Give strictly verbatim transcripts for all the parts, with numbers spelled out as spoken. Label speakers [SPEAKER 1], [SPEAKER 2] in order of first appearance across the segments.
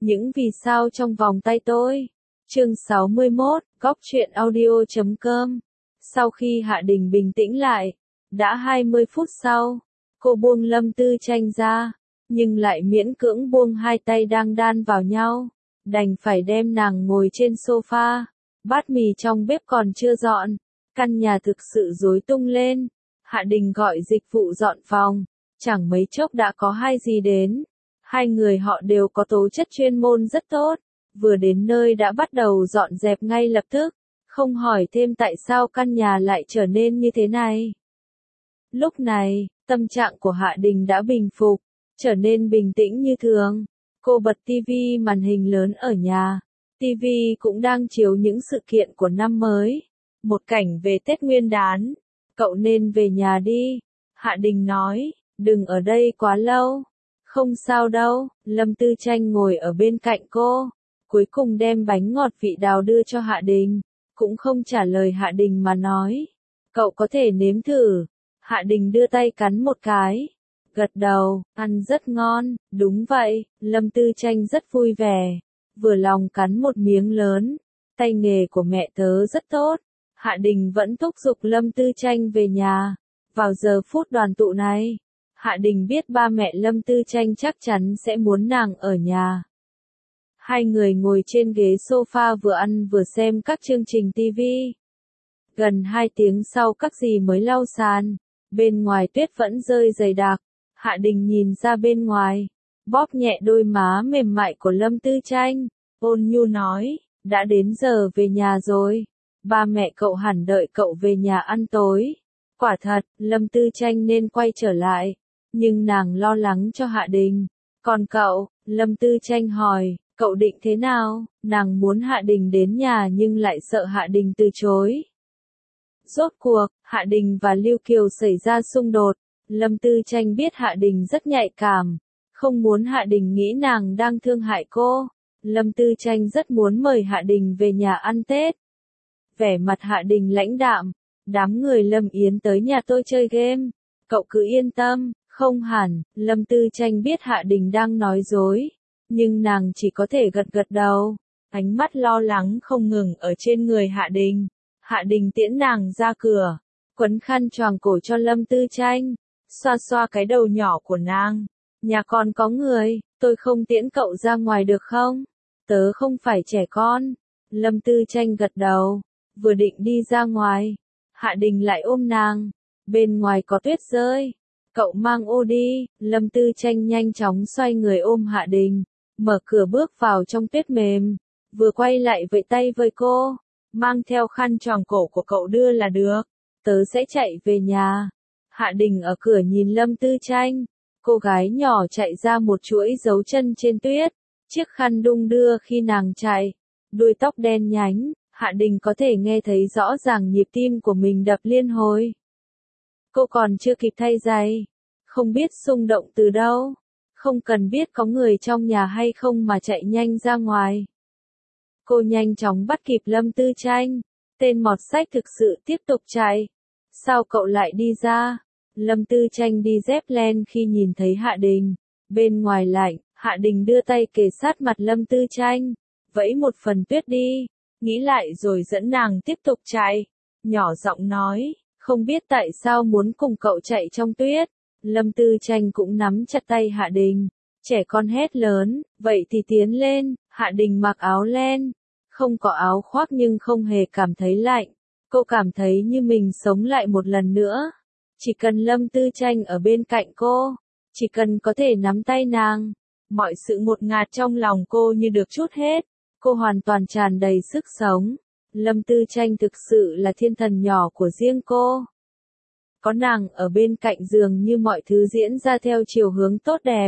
[SPEAKER 1] Những vì sao trong vòng tay tôi. Chương sáu mươi mốt, góc truyện audio chấm com. Sau khi Hạ Đình bình tĩnh lại, đã hai mươi phút sau, cô buông Lâm Tư Tranh ra, nhưng lại miễn cưỡng buông hai tay đang đan vào nhau, đành phải đem nàng ngồi trên sofa. Bát mì trong bếp còn chưa dọn, căn nhà thực sự rối tung lên. Hạ Đình gọi dịch vụ dọn phòng, chẳng mấy chốc đã có hai dì đến. Hai người họ đều có tố chất chuyên môn rất tốt, vừa đến nơi đã bắt đầu dọn dẹp ngay lập tức, không hỏi thêm tại sao căn nhà lại trở nên như thế này. Lúc này, tâm trạng của Hạ Đình đã bình phục, trở nên bình tĩnh như thường. Cô bật tivi màn hình lớn ở nhà, tivi cũng đang chiếu những sự kiện của năm mới, một cảnh về Tết Nguyên đán. Cậu nên về nhà đi, Hạ Đình nói, đừng ở đây quá lâu. Không sao đâu, Lâm Tư Tranh ngồi ở bên cạnh cô, cuối cùng đem bánh ngọt vị đào đưa cho Hạ Đình, cũng không trả lời Hạ Đình mà nói, cậu có thể nếm thử. Hạ Đình đưa tay cắn một cái, gật đầu, ăn rất ngon. Đúng vậy, Lâm Tư Tranh rất vui vẻ, vừa lòng cắn một miếng lớn, tay nghề của mẹ tớ rất tốt. Hạ Đình vẫn thúc giục Lâm Tư Tranh về nhà. Vào giờ phút đoàn tụ này, Hạ Đình biết ba mẹ Lâm Tư Tranh chắc chắn sẽ muốn nàng ở nhà. Hai người ngồi trên ghế sofa vừa ăn vừa xem các chương trình tivi. Gần hai tiếng sau các dì mới lau sàn, bên ngoài tuyết vẫn rơi dày đặc. Hạ Đình nhìn ra bên ngoài, bóp nhẹ đôi má mềm mại của Lâm Tư Tranh, ôn nhu nói, đã đến giờ về nhà rồi, ba mẹ cậu hẳn đợi cậu về nhà ăn tối. Quả thật, Lâm Tư Tranh nên quay trở lại, nhưng nàng lo lắng cho Hạ Đình. Còn cậu, Lâm Tư Tranh hỏi, cậu định thế nào? Nàng muốn Hạ Đình đến nhà nhưng lại sợ Hạ Đình từ chối. Rốt cuộc, Hạ Đình và Lưu Kiều xảy ra xung đột. Lâm Tư Tranh biết Hạ Đình rất nhạy cảm, không muốn Hạ Đình nghĩ nàng đang thương hại cô. Lâm Tư Tranh rất muốn mời Hạ Đình về nhà ăn Tết. Vẻ mặt Hạ Đình lãnh đạm, đám người Lâm Yến tới nhà tôi chơi game, cậu cứ yên tâm. Không hẳn, Lâm Tư Tranh biết Hạ Đình đang nói dối, nhưng nàng chỉ có thể gật gật đầu, ánh mắt lo lắng không ngừng ở trên người Hạ Đình. Hạ Đình tiễn nàng ra cửa, quấn khăn choàng cổ cho Lâm Tư Tranh, xoa xoa cái đầu nhỏ của nàng. Nhà con có người, tôi không tiễn cậu ra ngoài được không? Tớ không phải trẻ con. Lâm Tư Tranh gật đầu, vừa định đi ra ngoài, Hạ Đình lại ôm nàng, bên ngoài có tuyết rơi. Cậu mang ô đi. Lâm Tư Tranh nhanh chóng xoay người ôm Hạ Đình, mở cửa bước vào trong tuyết mềm, vừa quay lại vẫy tay với cô, mang theo khăn choàng cổ của cậu đưa là được, tớ sẽ chạy về nhà. Hạ Đình ở cửa nhìn Lâm Tư Tranh, cô gái nhỏ chạy ra một chuỗi dấu chân trên tuyết, chiếc khăn đung đưa khi nàng chạy, đuôi tóc đen nhánh, Hạ Đình có thể nghe thấy rõ ràng nhịp tim của mình đập liên hồi. Cô còn chưa kịp thay giày, không biết xung động từ đâu, không cần biết có người trong nhà hay không mà chạy nhanh ra ngoài. Cô nhanh chóng bắt kịp Lâm Tư Tranh, tên mọt sách thực sự tiếp tục chạy. Sao cậu lại đi ra? Lâm Tư Tranh đi dép len khi nhìn thấy Hạ Đình, bên ngoài lạnh, Hạ Đình đưa tay kề sát mặt Lâm Tư Tranh, vẫy một phần tuyết đi, nghĩ lại rồi dẫn nàng tiếp tục chạy, nhỏ giọng nói. Không biết tại sao muốn cùng cậu chạy trong tuyết. Lâm Tư Tranh cũng nắm chặt tay Hạ Đình, trẻ con hét lớn, vậy thì tiến lên. Hạ Đình mặc áo len, không có áo khoác nhưng không hề cảm thấy lạnh, cô cảm thấy như mình sống lại một lần nữa. Chỉ cần Lâm Tư Tranh ở bên cạnh cô, chỉ cần có thể nắm tay nàng, mọi sự ngột ngạt trong lòng cô như được trút hết, cô hoàn toàn tràn đầy sức sống. Lâm Tư Tranh thực sự là thiên thần nhỏ của riêng cô. Có nàng ở bên cạnh dường như mọi thứ diễn ra theo chiều hướng tốt đẹp.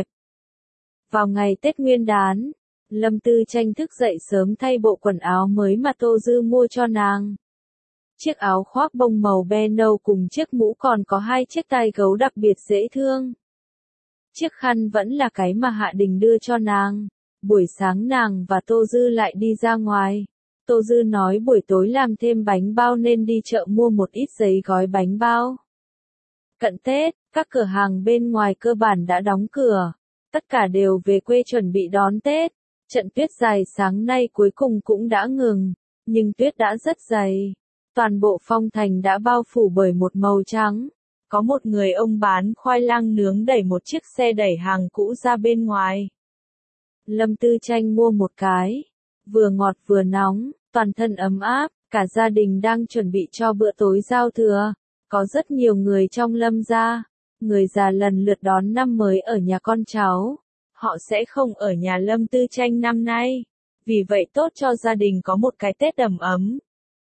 [SPEAKER 1] Vào ngày Tết Nguyên đán, Lâm Tư Tranh thức dậy sớm thay bộ quần áo mới mà Tô Dư mua cho nàng. Chiếc áo khoác bông màu be nâu cùng chiếc mũ còn có hai chiếc tai gấu đặc biệt dễ thương. Chiếc khăn vẫn là cái mà Hạ Đình đưa cho nàng. Buổi sáng nàng và Tô Dư lại đi ra ngoài. Tô Dư nói buổi tối làm thêm bánh bao nên đi chợ mua một ít giấy gói bánh bao. Cận Tết, các cửa hàng bên ngoài cơ bản đã đóng cửa. Tất cả đều về quê chuẩn bị đón Tết. Trận tuyết dài sáng nay cuối cùng cũng đã ngừng, nhưng tuyết đã rất dày. Toàn bộ phong thành đã bao phủ bởi một màu trắng. Có một người ông bán khoai lang nướng đẩy một chiếc xe đẩy hàng cũ ra bên ngoài. Lâm Tư Tranh mua một cái, vừa ngọt vừa nóng, toàn thân ấm áp, cả gia đình đang chuẩn bị cho bữa tối giao thừa. Có rất nhiều người trong Lâm gia, người già lần lượt đón năm mới ở nhà con cháu. Họ sẽ không ở nhà Lâm Tư Tranh năm nay, vì vậy tốt cho gia đình có một cái Tết đầm ấm.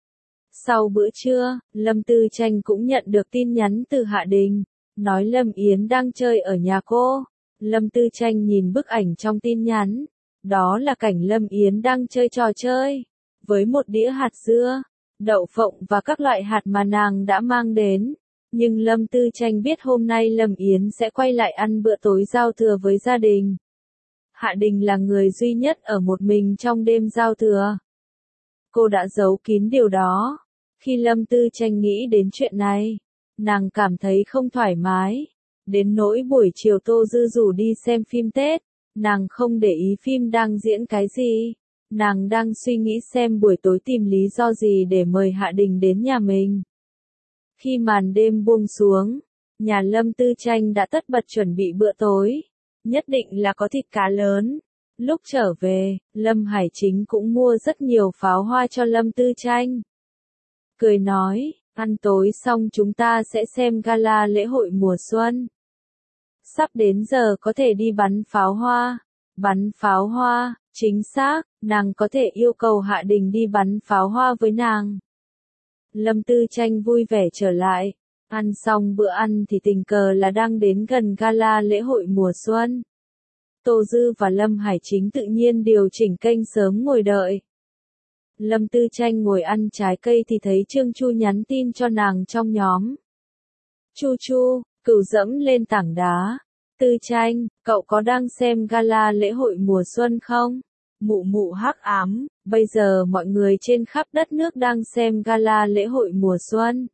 [SPEAKER 1] Sau bữa trưa, Lâm Tư Tranh cũng nhận được tin nhắn từ Hạ Đình, nói Lâm Yến đang chơi ở nhà cô. Lâm Tư Tranh nhìn bức ảnh trong tin nhắn, đó là cảnh Lâm Yến đang chơi trò chơi, với một đĩa hạt dưa, đậu phộng và các loại hạt mà nàng đã mang đến. Nhưng Lâm Tư Tranh biết hôm nay Lâm Yến sẽ quay lại ăn bữa tối giao thừa với gia đình. Hạ Đình là người duy nhất ở một mình trong đêm giao thừa. Cô đã giấu kín điều đó. Khi Lâm Tư Tranh nghĩ đến chuyện này, nàng cảm thấy không thoải mái. Đến nỗi buổi chiều Tô Dư rủ đi xem phim Tết, nàng không để ý phim đang diễn cái gì. Nàng đang suy nghĩ xem buổi tối tìm lý do gì để mời Hạ Đình đến nhà mình. Khi màn đêm buông xuống, nhà Lâm Tư Tranh đã tất bật chuẩn bị bữa tối. Nhất định là có thịt cá lớn. Lúc trở về, Lâm Hải Chính cũng mua rất nhiều pháo hoa cho Lâm Tư Tranh. Cười nói, ăn tối xong chúng ta sẽ xem gala lễ hội mùa xuân. Sắp đến giờ có thể đi bắn pháo hoa. Bắn pháo hoa, chính xác, nàng có thể yêu cầu Hạ Đình đi bắn pháo hoa với nàng. Lâm Tư Tranh vui vẻ trở lại. Ăn xong bữa ăn thì tình cờ là đang đến gần gala lễ hội mùa xuân. Tô Dư và Lâm Hải Chính tự nhiên điều chỉnh kênh sớm ngồi đợi. Lâm Tư Tranh ngồi ăn trái cây thì thấy Trương Chu nhắn tin cho nàng trong nhóm. Chu Chu, Cửu dẫm lên tảng đá. Tư Tranh, cậu có đang xem gala lễ hội mùa xuân không? Mụ mụ hắc ám, bây giờ mọi người trên khắp đất nước đang xem gala lễ hội mùa xuân.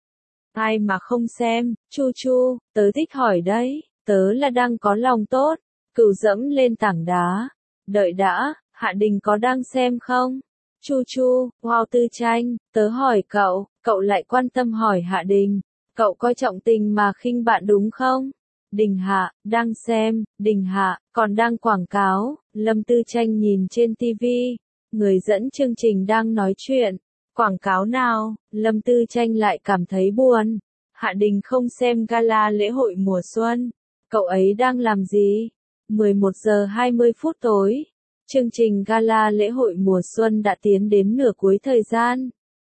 [SPEAKER 1] Ai mà không xem, Chu Chu, tớ thích hỏi đấy, tớ là đang có lòng tốt. Cửu dẫm lên tảng đá. Đợi đã, Hạ Đình có đang xem không? Chu Chu, wow Tư Tranh, tớ hỏi cậu, cậu lại quan tâm hỏi Hạ Đình. Cậu coi trọng tình mà khinh bạn đúng không? Đình Hạ, đang xem, Đình Hạ, còn đang quảng cáo. Lâm Tư Tranh nhìn trên ti vi, người dẫn chương trình đang nói chuyện. Quảng cáo nào? Lâm Tư Tranh lại cảm thấy buồn. Hạ Đình không xem gala lễ hội mùa xuân. Cậu ấy đang làm gì? mười một giờ hai mươi phút tối. Chương trình gala lễ hội mùa xuân đã tiến đến nửa cuối thời gian.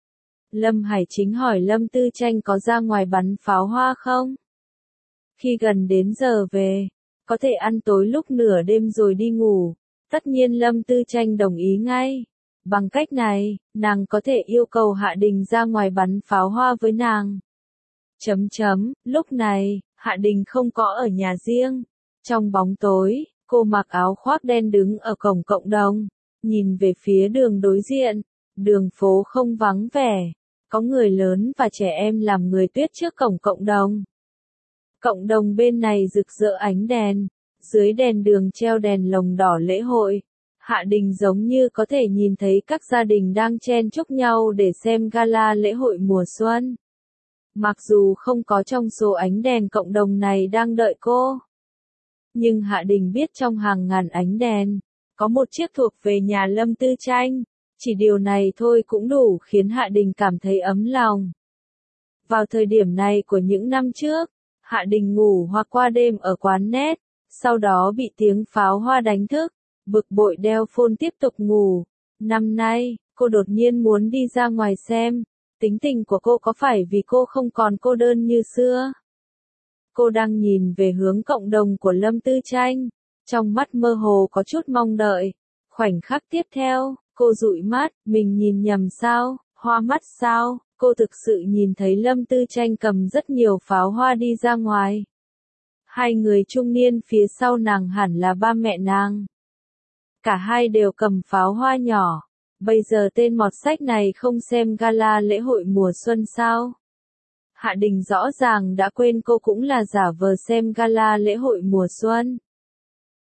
[SPEAKER 1] Lâm Hải Chính hỏi Lâm Tư Tranh có ra ngoài bắn pháo hoa không? Khi gần đến giờ về, có thể ăn tối lúc nửa đêm rồi đi ngủ. Tất nhiên Lâm Tư Tranh đồng ý ngay. Bằng cách này, nàng có thể yêu cầu Hạ Đình ra ngoài bắn pháo hoa với nàng. Chấm chấm, lúc này, Hạ Đình không có ở nhà riêng. Trong bóng tối, cô mặc áo khoác đen đứng ở cổng cộng đồng, nhìn về phía đường đối diện. Đường phố không vắng vẻ, có người lớn và trẻ em làm người tuyết trước cổng cộng đồng. Cộng đồng bên này rực rỡ ánh đèn, dưới đèn đường treo đèn lồng đỏ lễ hội. Hạ Đình giống như có thể nhìn thấy các gia đình đang chen chúc nhau để xem gala lễ hội mùa xuân. Mặc dù không có trong số ánh đèn cộng đồng này đang đợi cô, nhưng Hạ Đình biết trong hàng ngàn ánh đèn, có một chiếc thuộc về nhà Lâm Tư Tranh. Chỉ điều này thôi cũng đủ khiến Hạ Đình cảm thấy ấm lòng. Vào thời điểm này của những năm trước, Hạ Đình ngủ hoặc qua đêm ở quán net, sau đó bị tiếng pháo hoa đánh thức, bực bội đeo phone tiếp tục ngủ. Năm nay, cô đột nhiên muốn đi ra ngoài xem, tính tình của cô có phải vì cô không còn cô đơn như xưa? Cô đang nhìn về hướng cộng đồng của Lâm Tư Tranh, trong mắt mơ hồ có chút mong đợi. Khoảnh khắc tiếp theo, cô dụi mắt, mình nhìn nhầm sao, hoa mắt sao? Cô thực sự nhìn thấy Lâm Tư Tranh cầm rất nhiều pháo hoa đi ra ngoài. Hai người trung niên phía sau nàng hẳn là ba mẹ nàng. Cả hai đều cầm pháo hoa nhỏ. Bây giờ tên mọt sách này không xem gala lễ hội mùa xuân sao? Hạ Đình rõ ràng đã quên cô cũng là giả vờ xem gala lễ hội mùa xuân.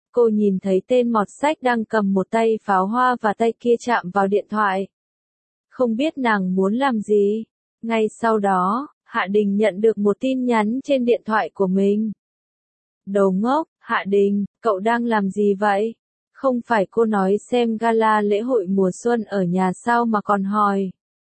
[SPEAKER 1] cô nhìn thấy tên mọt sách đang cầm một tay pháo hoa và tay kia chạm vào điện thoại. Không biết nàng muốn làm gì. Ngay sau đó, Hạ Đình nhận được một tin nhắn trên điện thoại của mình. Đồ ngốc, Hạ Đình, cậu đang làm gì vậy? Không phải cô nói xem gala lễ hội mùa xuân ở nhà sao mà còn hỏi.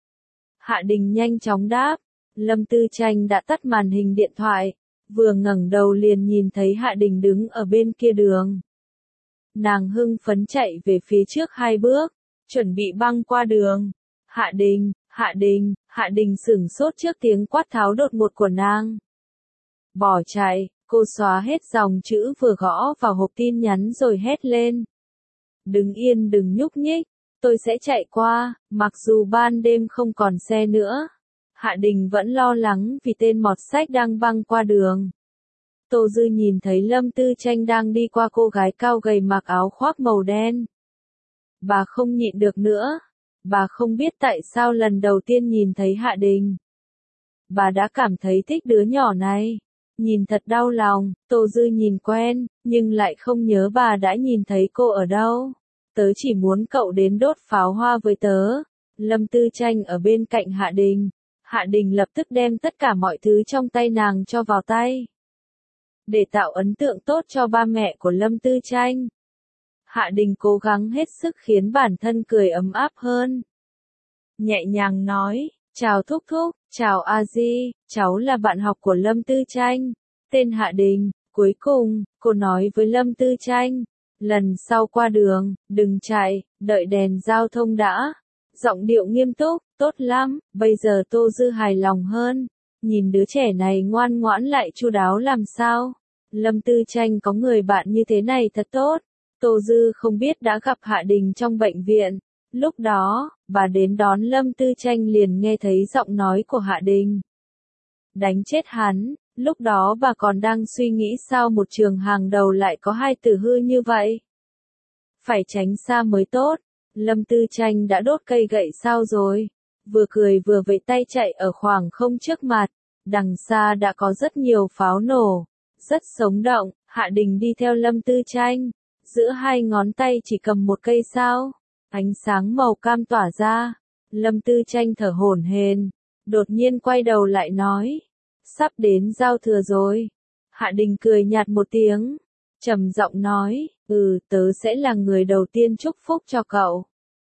[SPEAKER 1] Hạ Đình nhanh chóng đáp. Lâm Tư Tranh đã tắt màn hình điện thoại, vừa ngẩng đầu liền nhìn thấy Hạ Đình đứng ở bên kia đường. Nàng hưng phấn chạy về phía trước hai bước, chuẩn bị băng qua đường. Hạ Đình, Hạ Đình, Hạ Đình sửng sốt trước tiếng quát tháo đột ngột của nàng. Bỏ chạy, cô xóa hết dòng chữ vừa gõ vào hộp tin nhắn rồi hét lên. Đứng yên đừng nhúc nhích, tôi sẽ chạy qua, mặc dù ban đêm không còn xe nữa. Hạ Đình vẫn lo lắng vì tên mọt sách đang băng qua đường. Tô Dư nhìn thấy Lâm Tư Tranh đang đi qua cô gái cao gầy mặc áo khoác màu đen. Bà không nhịn được nữa. Bà không biết tại sao lần đầu tiên nhìn thấy Hạ Đình. Bà đã cảm thấy thích đứa nhỏ này. Nhìn thật đau lòng, Tô Dư nhìn quen, nhưng lại không nhớ bà đã nhìn thấy cô ở đâu. Tớ chỉ muốn cậu đến đốt pháo hoa với tớ. Lâm Tư Tranh ở bên cạnh Hạ Đình. Hạ Đình lập tức đem tất cả mọi thứ trong tay nàng cho vào tay. Để tạo ấn tượng tốt cho ba mẹ của Lâm Tư Tranh. Hạ Đình cố gắng hết sức khiến bản thân cười ấm áp hơn. Nhẹ nhàng nói, chào Thúc Thúc, chào A Di, cháu là bạn học của Lâm Tư Tranh. Tên Hạ Đình. Cuối cùng, cô nói với Lâm Tư Tranh. Lần sau qua đường, đừng chạy, đợi đèn giao thông đã. Giọng điệu nghiêm túc, tốt lắm, bây giờ Tô Dư hài lòng hơn. Nhìn đứa trẻ này ngoan ngoãn lại chu đáo làm sao. Lâm Tư Tranh có người bạn như thế này thật tốt. Tô Dư không biết đã gặp Hạ Đình trong bệnh viện. Lúc đó, bà đến đón Lâm Tư Tranh liền nghe thấy giọng nói của Hạ Đình. Đánh chết hắn, lúc đó bà còn đang suy nghĩ sao một trường hàng đầu lại có hai từ hư như vậy. Phải tránh xa mới tốt. Lâm Tư Tranh đã đốt cây gậy sao rồi. Vừa cười vừa vẫy tay chạy ở khoảng không trước mặt. Đằng xa đã có rất nhiều pháo nổ. Rất sống động, Hạ Đình đi theo Lâm Tư Tranh. Giữa hai ngón tay chỉ cầm một cây sao. Ánh sáng màu cam tỏa ra. Lâm Tư Tranh thở hổn hển, đột nhiên quay đầu lại nói. Sắp đến giao thừa rồi. Hạ Đình cười nhạt một tiếng. Trầm giọng nói, ừ, tớ sẽ là người đầu tiên chúc phúc cho cậu.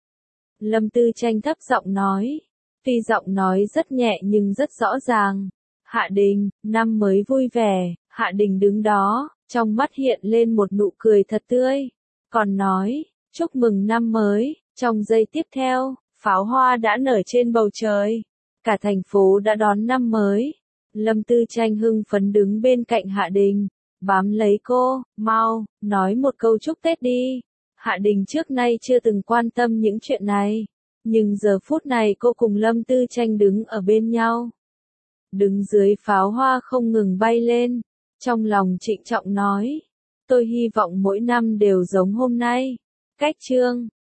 [SPEAKER 1] Lâm Tư Tranh thấp giọng nói. Tuy giọng nói rất nhẹ nhưng rất rõ ràng. Hạ Đình, năm mới vui vẻ. Hạ Đình đứng đó, trong mắt hiện lên một nụ cười thật tươi. Còn nói, chúc mừng năm mới. Trong giây tiếp theo, pháo hoa đã nở trên bầu trời. Cả thành phố đã đón năm mới. Lâm Tư Tranh hưng phấn đứng bên cạnh Hạ Đình. Bám lấy cô, mau, nói một câu chúc Tết đi. Hạ Đình trước nay chưa từng quan tâm những chuyện này. Nhưng giờ phút này cô cùng Lâm Tư Tranh đứng ở bên nhau. Đứng dưới pháo hoa không ngừng bay lên. Trong lòng trịnh trọng nói. Tôi hy vọng mỗi năm đều giống hôm nay. Cách chương